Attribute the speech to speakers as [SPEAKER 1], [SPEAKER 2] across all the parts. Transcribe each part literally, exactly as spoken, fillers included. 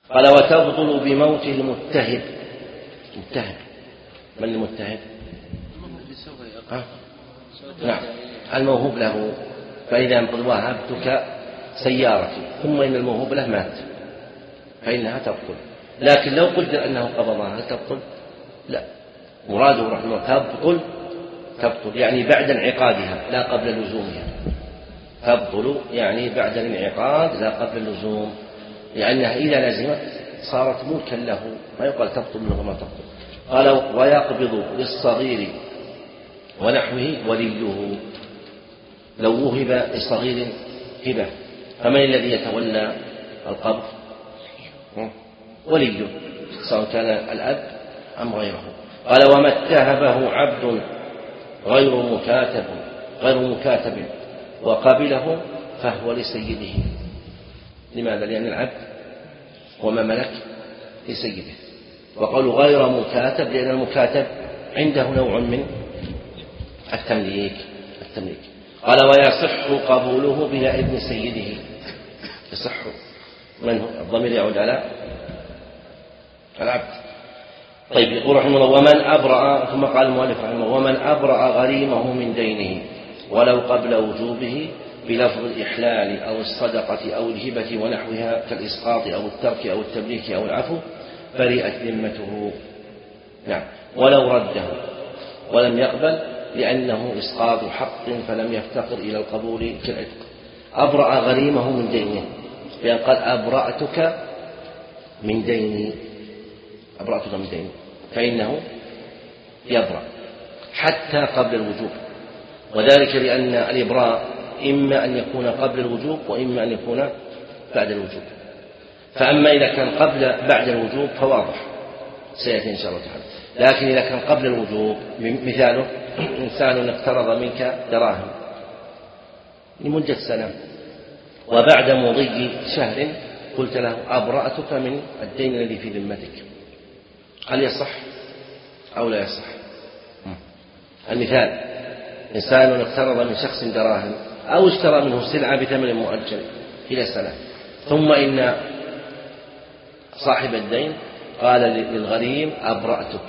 [SPEAKER 1] قال وتبطل بموت المتهب. متهب من المتهب؟ ها؟ نعم الموهوب له. فإذا قد وهبتك سيارتي ثم إن الموهوب له مات فإنها تبطل. لكن لو قدر أنه قبضها هل تبطل؟ لا، مراده رحمه الله تبطل تبطل يعني بعد انعقادها لا قبل لزومها. تبطل يعني بعد الانعقاد لا قبل اللزوم، لأنها إذا لزمت صارت ملكا له، ما يقال تبطل منه ما تبطل. قال ويقبض للصغير ونحوه وليه. لو وهب لصغير هبة فمن الذي يتولى القبض؟ وليه، سواء كان الأب أم غيره. قال وما اتهبه عبد غير مكاتب غير مكاتب وقبله فهو لسيده. لماذا؟ لأن العبد وما ملك لسيده. وقالوا غير مكاتب لأن المكاتب عنده نوع من التمليك التمليك قال ويصح قبوله بلا إذن سيده. يصح من هو؟ الضمير يعود على العبد. طيب يقول رحمه الله ومن أبرأ، ثم قال المؤلف رحمه الله ومن أبرأ غريمه من دينه ولو قبل وجوبه بلفظ الإحلال أو الصدقة أو الهبة ونحوها كالإسقاط أو الترك أو التمليك أو العفو برئت ذمته. نعم ولو رده ولم يقبل لأنه إسقاط حق فلم يفتقر إلى القبول كالعتق. أبرأ غريمه من دينه بأن قال أبرأتك من ديني أبرأتك من ديني فإنه يبرأ حتى قبل الوجوب، وذلك لأن الإبراء إما أن يكون قبل الوجوب وإما أن يكون بعد الوجوب. فأما إذا كان قبل بعد الوجوب فواضح سيأتي إن شاء الله تعالى، لكن إذا كان قبل الوجوب مثاله إنسان اقترض منك دراهم لمدة سنة وبعد مضي شهر قلت له أبرأتك من الدين الذي في ذمتك، هل يصح أو لا يصح؟ المثال إنسان اقترض من شخص دراهم أو اشترى منه سلعة بثمن مؤجل إلى سنة، ثم إن صاحب الدين قال للغريم أبرأتك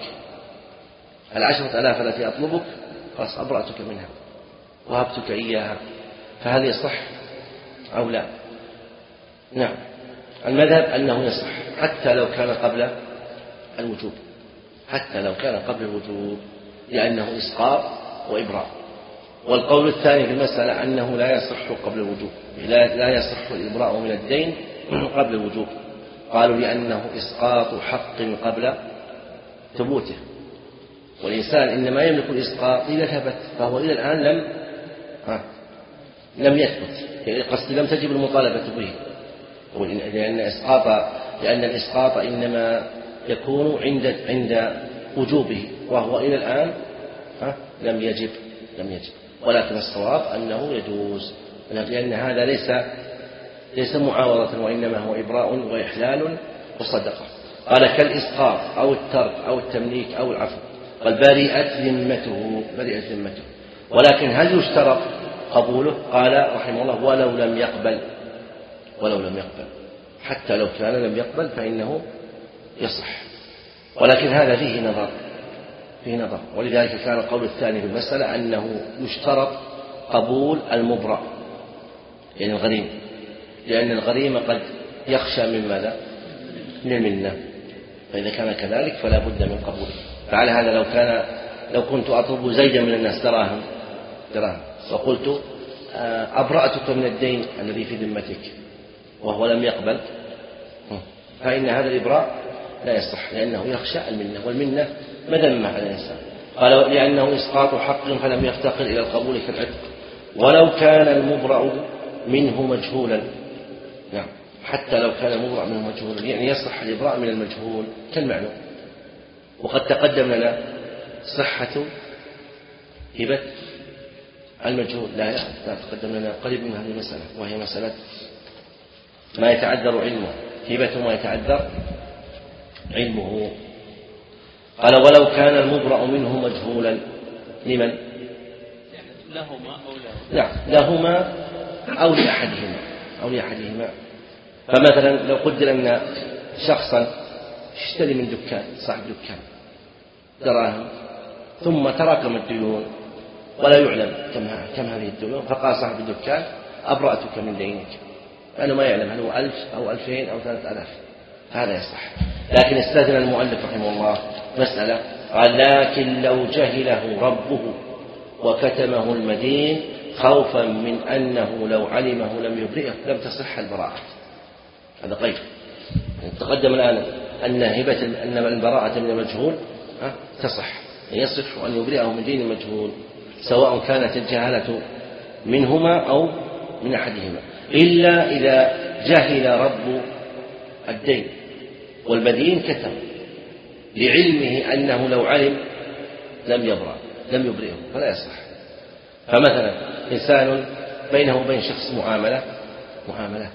[SPEAKER 1] العشرة ألاف التي أطلبك خلاص أبرأتك منها وهبتك إياها، فهل يصح أو لا؟ نعم المذهب أنه يصح حتى لو كان قبل الوجوب، حتى لو كان قبل الوجوب لأنه إسقاط وإبراء. والقول الثاني في المسألة أنه لا يصح قبل الوجوب، لا يصح الإبراء من الدين قبل الوجوب. قالوا لأنه إسقاط حق قبل ثبوته، والإنسان إنما يملك الإسقاط إذا ثبت، فهو إلى الآن لم ها لم يثبت، يعني قصد لم تجب المطالبة به، لأن إسقاط لأن الإسقاط إنما يكون عند عند وجوبه، وهو إلى الآن ها لم يجب لم يجب ولكن الصواب أنه يجوز، لأن هذا ليس ليس معاوضة وإنما هو إبراء وإحلال وصدقة. قال كالإسقاط أو الترك أو التمليك أو العفو. قال برئت ذمته برئت ذمته ولكن هل يشترط قبوله؟ قال رحمه الله ولو لم يقبل ولو لم يقبل حتى لو كان لم يقبل فإنه يصح، ولكن هذا فيه نظر فيه نظر ولذلك كان القول الثاني في المسألة أنه يشترط قبول المبرأ يعني الغريم، لأن الغريم قد يخشى من ماذا؟ من المنة، فإذا كان كذلك فلا بد من قبوله. فعلى هذا لو كان لو كنت أطلب زيدا من الناس دراهم دراهم وقلت أبرأتك من الدين الذي في ذمتك وهو لم يقبل فإن هذا الإبراء لا يصح، لأنه يخشى المنة، والمنة مذمة على الإنسان. قال لأنه إسقاط حق فلم يفتقر إلى القبول كالعتق ولو كان المبرأ منه مجهولا. نعم حتى لو كان المبرأ منه مجهولا يعني يصح الإبراء من المجهول كالمعلوم. وقد تقدم لنا صحة هبة المجهول، لا لا تقدم لنا قريب من هذه المسألة، وهي مسألة ما يتعذر علمه، هبة ما يتعذر علمه. قال ولو كان المبرأ منه مجهولا لمن؟
[SPEAKER 2] لهما أو
[SPEAKER 1] لا لهما أو لأحدهما أو لأحدهما. فمثلا لو قدر أن شخصا يشتري من دكان صاحب دكان دراهم ثم تراكم الديون ولا يعلم كم كم هذه الديون، فقال صاحب الدكان أبرأتك من دينك، لأنه ما يعلم هل هو ألف أو ألفين أو ثلاثة آلاف، هذا يصح. لكن استثنى المؤلف رحمه الله مسألة، قال لكن لو جهله ربه وكتمه المدين خوفا من أنه لو علمه لم يبرئه لم تصح البراءة. هذا قيد. تقدم الآن أن هبة أن البراءة من المجهول تصح، يصح أن يبرئه من دين المجهول سواء كانت الجهالة منهما أو من أحدهما، إلا إذا جهل رب الدين والمدين كتم لعلمه أنه لو علم لم يبرأ لم يبرئه فلا يصح. فمثلا إنسان بينه وبين شخص معاملة معاملة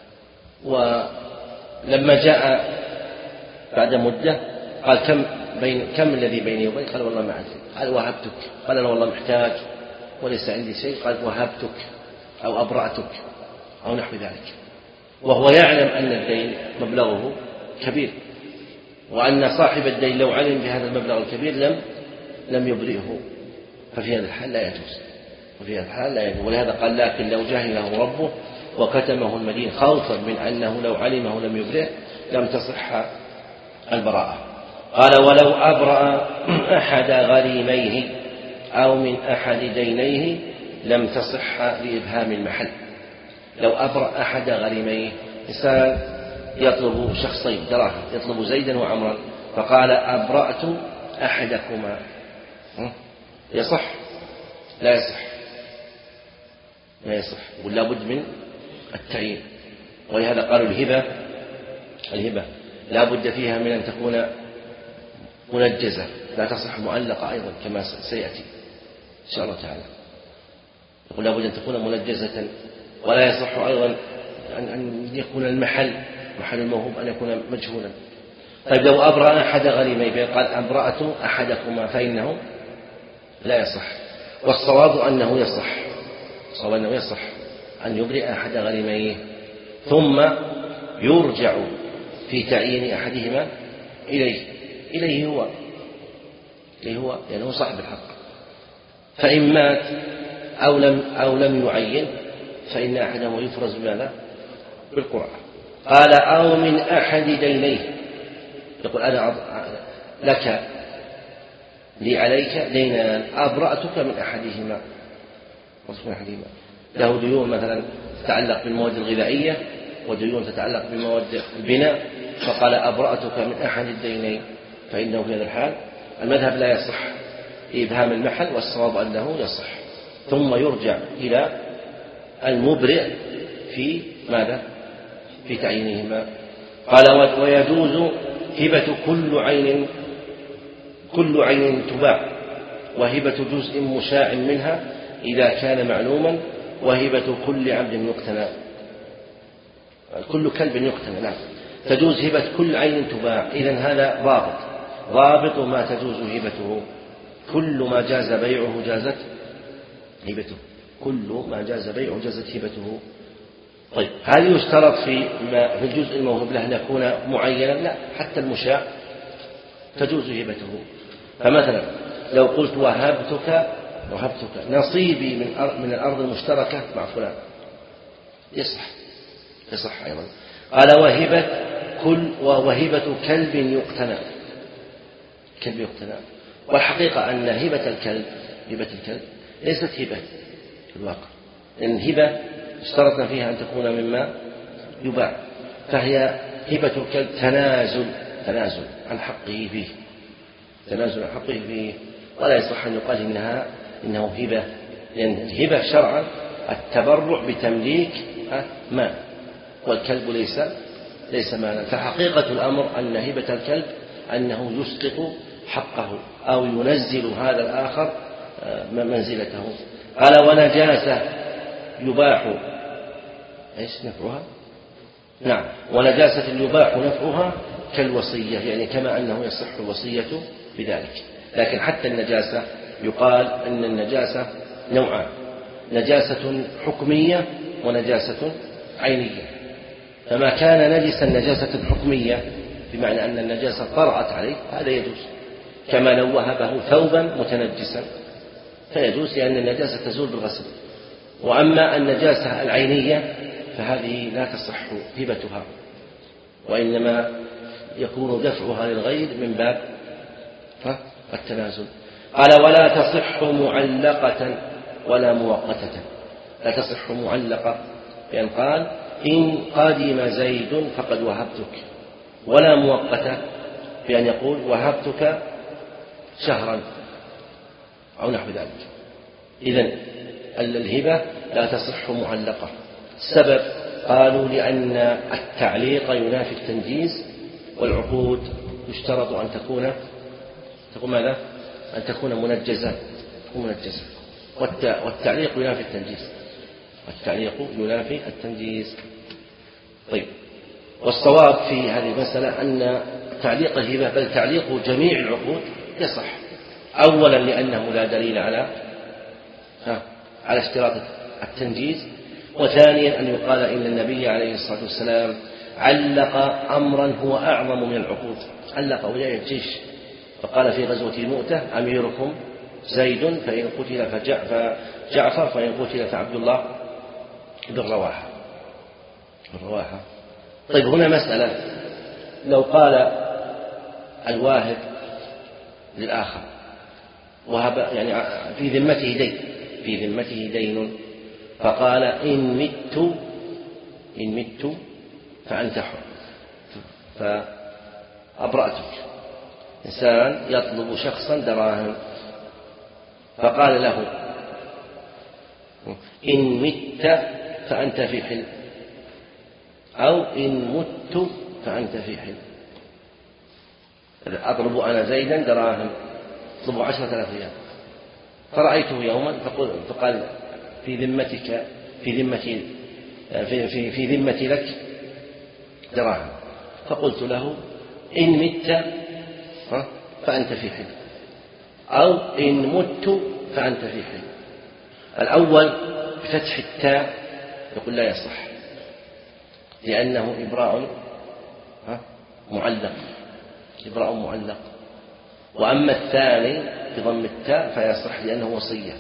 [SPEAKER 1] ولما جاء بعد مدة قال كم بين كم الذي بيني وبينك؟ قال والله ما أدري. قال وهبتك. قال أنا والله محتاج وليس عندي شيء. قال وهبتك أو أبرأتك أو نحو ذلك، وهو يعلم أن الدين مبلغه كبير وأن صاحب الدين لو علم بهذا المبلغ الكبير لم لم يبرئه، ففي هذا الحال لا يجوز وفي هذا الحال لا يجوز. ولهذا قال لكن لو جهله ربه وكتمه المدين خوفا من أنه لو علمه لم يبرئه لم تصح البراءة. قال ولو أبرأ أحد غريميه أو من أحد دينيه لم تصح لإبهام المحل. لو أبرأ أحد غريميه، إنسان يطلب شخصين دراهم، يطلب زيدا وعمرا، فقال أبرأت أحدكما، يصح؟ لا يصح لا يصح ولا بد من التعيين. ولهذا قالوا الهبة الهبة لا بد فيها من أن تكون منجزة، لا تصح مؤلقة أيضا كما سيأتي إن شاء الله تعالى. يقول لا بد أن تكون منجزة، ولا يصح أيضا أن يكون المحل محل الموهوب أن يكون مجهولا. طيب لو أبرأ أحد غريميه قال أبرأت أحدكما فإنه لا يصح. والصواب أنه يصح الصواب أنه يصح أن يبرئ أحد غريميه ثم يرجع في تعيين أحدهما إليه إليه هو إليه هو لأنه يعني صاحب الحق. فإن مات أو لم أو لم يعين فإن أحدهما يفرز بماذا؟ بالقرعة. قال أو من أحد دينيه، يقول أنا لك لي عليك دينان أبرأتك من أحدهما من أحدهما له ديون مثلا تتعلق بالمواد الغذائية وديون تتعلق بمواد البناء، فقال أبرأتك من أحد الدينين، فإنه في هذا الحال المذهب لا يصح إبهام المحل، والصواب أنه يصح. ثم يرجع إلى المبرئ في ماذا؟ في تعيينهما. قال ويجوز هبة كل عين كل عين تباع، وهبة جزء مشاع منها إذا كان معلوما، وهبة كل عبد يقتنى كل كلب يقتنى. نعم تجوز هبة كل عين تباع. إذن هذا ضابط ضابط ما تجوز هبته. كل ما جاز بيعه جازت هبته كل ما جاز بيعه جازت هبته. طيب هل يشترط في في الجزء الموهوب له أن يكون معينا؟ لا، حتى المشاع تجوز هبته. فمثلا لو قلت وهبتك وهبتك نصيبي من من الأرض المشتركة مع فلان، يصح يصح أيضا. قال وهبة كل وهبة كلب يقتنى كلب يقتنى. والحقيقة أن هبة الكلب هبة الكلب ليست هبة في الواقع، لأن الهبة اشترطنا فيها أن تكون مما يباع، فهي هبة الكلب تنازل تنازل عن حقه فيه تنازل عن حقه فيه ولا يصح أن يقال إنها إنه هبة، لأن الهبة شرعا التبرع بتمليك مال، والكلب ليس ليس مالا. فحقيقة الأمر أن هبة الكلب أنه يسقط حقه أو ينزل هذا الآخر منزلته. قال ونجاسة يباح ايش نفعها؟ نعم ونجاسة يباح نفعها كالوصية، يعني كما أنه يصح الوصية بذلك. لكن حتى النجاسة يقال أن النجاسة نوعان، نجاسة حكمية ونجاسة عينية. فما كان نجسا نجاسة حكمية بمعنى أن النجاسة طرأت عليه هذا يجوز، كما لو وهبه ثوبا متنجسا فيجوز لأن النجاسة تزول بالغسل. وأما النجاسة العينية فهذه لا تصح هبتها، وإنما يكون دفعها للغير من باب التنازل. قال ولا تصح معلقة ولا مؤقتة. لا تصح معلقة بأن قال إن قدم زيد فقد وهبتك، ولا مؤقتة بأن يقول وهبتك شهرا أو نحو ذلك. إذن الهبة لا تصح معلقة. السبب قالوا لأن التعليق ينافي التنجيز، والعقود يشترط أن تكون تكون ماذا؟ أن تكون منجزة منجزة والتعليق ينافي التنجيز والتعليق ينافي التنجيز. طيب، والصواب في هذه المسألة أن تعليق الهبة بل تعليق جميع العقود يصح، أولا لأنه لا دليل على على اشتراط التنجيز، وثانيا أن يقال إن النبي عليه الصلاة والسلام علق أمرا هو أعظم من العقود، علق ولاية الجيش، فقال في غزوة مؤتة أميركم زيد فإن قتل فجعفر فإن قتل فعبد الله بن رواحة الرواحة. طيب، هنا مسألة، لو قال الواهب للآخر وهب يعني في ذمته دين في ذمته دين فقال إن مت إن مت فأنت حر فأبرأتك. إنسان يطلب شخصا دراهم فقال له إن مت فأنت في حل، أو إن مت فأنت في حل. أطلب أنا زيدا دراهم، أطلب عشرة آلاف ريال، فرأيته يوما فقال في ذمتك في ذمتي في, في, في ذمتي لك دراهم، فقلت له إن مت فأنت في حل، أو إن مت فأنت في حل. الأول بفتح التاء يقول لا يصح لأنه إبراء معلق إبراء معلق. وأما الثاني بضم التاء فيصح لأنه وصية،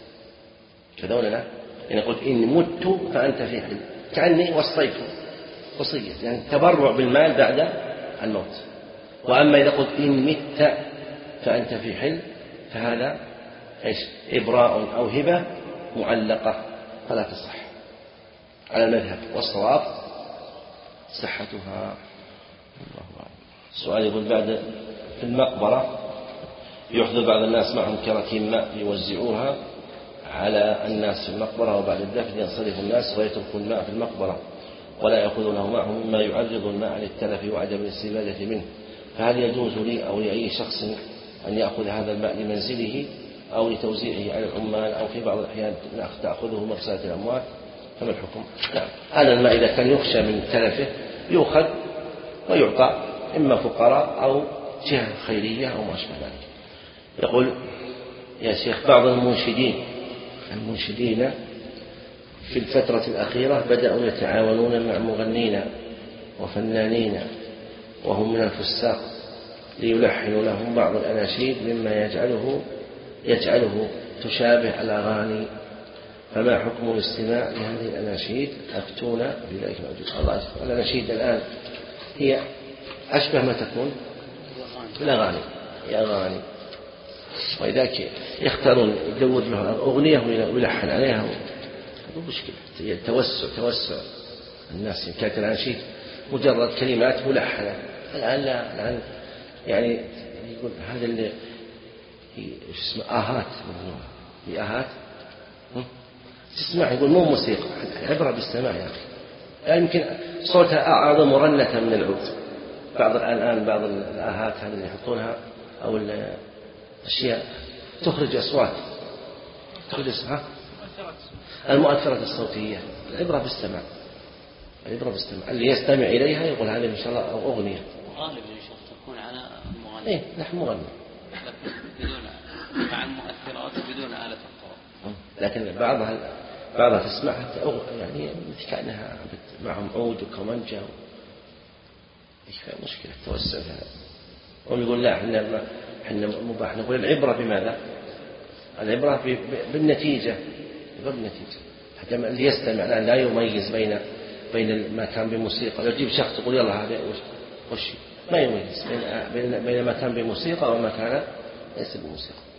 [SPEAKER 1] كذا ولا لا؟ يعني قلت إن مت فأنت في حل، كأني وصيت وصية، يعني تبرع بالمال بعد الموت. وأما إذا قلت إن مت فأنت في حل فهذا إيش؟ إبراء أو هبة معلقة فلا تصح على المذهب، والصواب صحتها. السؤال يقول بعد في المقبرة يحضر بعض الناس معهم كراكيب ماء يوزعوها على الناس في المقبرة، وبعد الدفن ينصرف الناس ويتركوا الماء في المقبرة ولا يأخذونه معهم مما يعرض الماء للتلف وعدم الاستفادة منه، فهل يجوز لي أو لأي شخص أن يأخذ هذا الماء لمنزله أو لتوزيعه على العمال، أو في بعض الأحيان تأخذه مغسلة الأموات، فما الحكم؟ نعم، هذا الماء إذا كان يخشى من تلفه يؤخذ ويعطى إما فقراء أو جهة خيرية أو ما أشبه ذلك. يقول يا شيخ بعض المنشدين المنشدين في الفترة الأخيرة بدأوا يتعاونون مع مغنين وفنانين وهم من الفساق ليلحنوا لهم بعض الأناشيد مما يجعله يجعله تشابه الأغاني، فما حكم الاستماع لهذه الأناشيد؟ أفتونا بذلك الموجود. الله أكبر، الأناشيد الآن هي أشبه ما تكون بالأغاني، هي أغاني، وإذاك يختارون يدور له أغنية ويلحن عليها، هذا مشكلة. هي توسع توسع الناس، إن كانت الأناشيد مجرد كلمات ملحنة. الآن لا، الآن يعني يقول هذا اللي اسمه آهات، هي آهات تسمع، يقول مو موسيقى، عبرة بالسماع يا أخي. يعني يمكن صوتها أعظم مرنة من العود. بعض الآن بعض الآهات هذه اللي يحطونها أو الأشياء تخرج أصوات، تخرج ها المؤثرات الصوتية. العبرة بالسماع، العبرة بالسماع. اللي يستمع إليها يقول هذه إن شاء الله أو أغنية.
[SPEAKER 2] غالبا يشوف تكون على مغني.
[SPEAKER 1] إيه، نحن مغني.
[SPEAKER 2] بدون مع المؤثرات وبدون آلة الطرب.
[SPEAKER 1] لكن بعضها بعضها تسمعها يعني مثل كأنها معهم عود وكمانجا، إيش مشكلة توسع هذا. هم يقول لا احنا احنا مباح. نقول العبرة بماذا؟ العبرة بالنتيجة، بالنتيجة حتى اللي يستمع لا يميز بين بين ما كان بموسيقى. يجيب شخص يقول يلا هذا وش ما يميز بين بين ما كان بموسيقى وما كان ليس بموسيقى.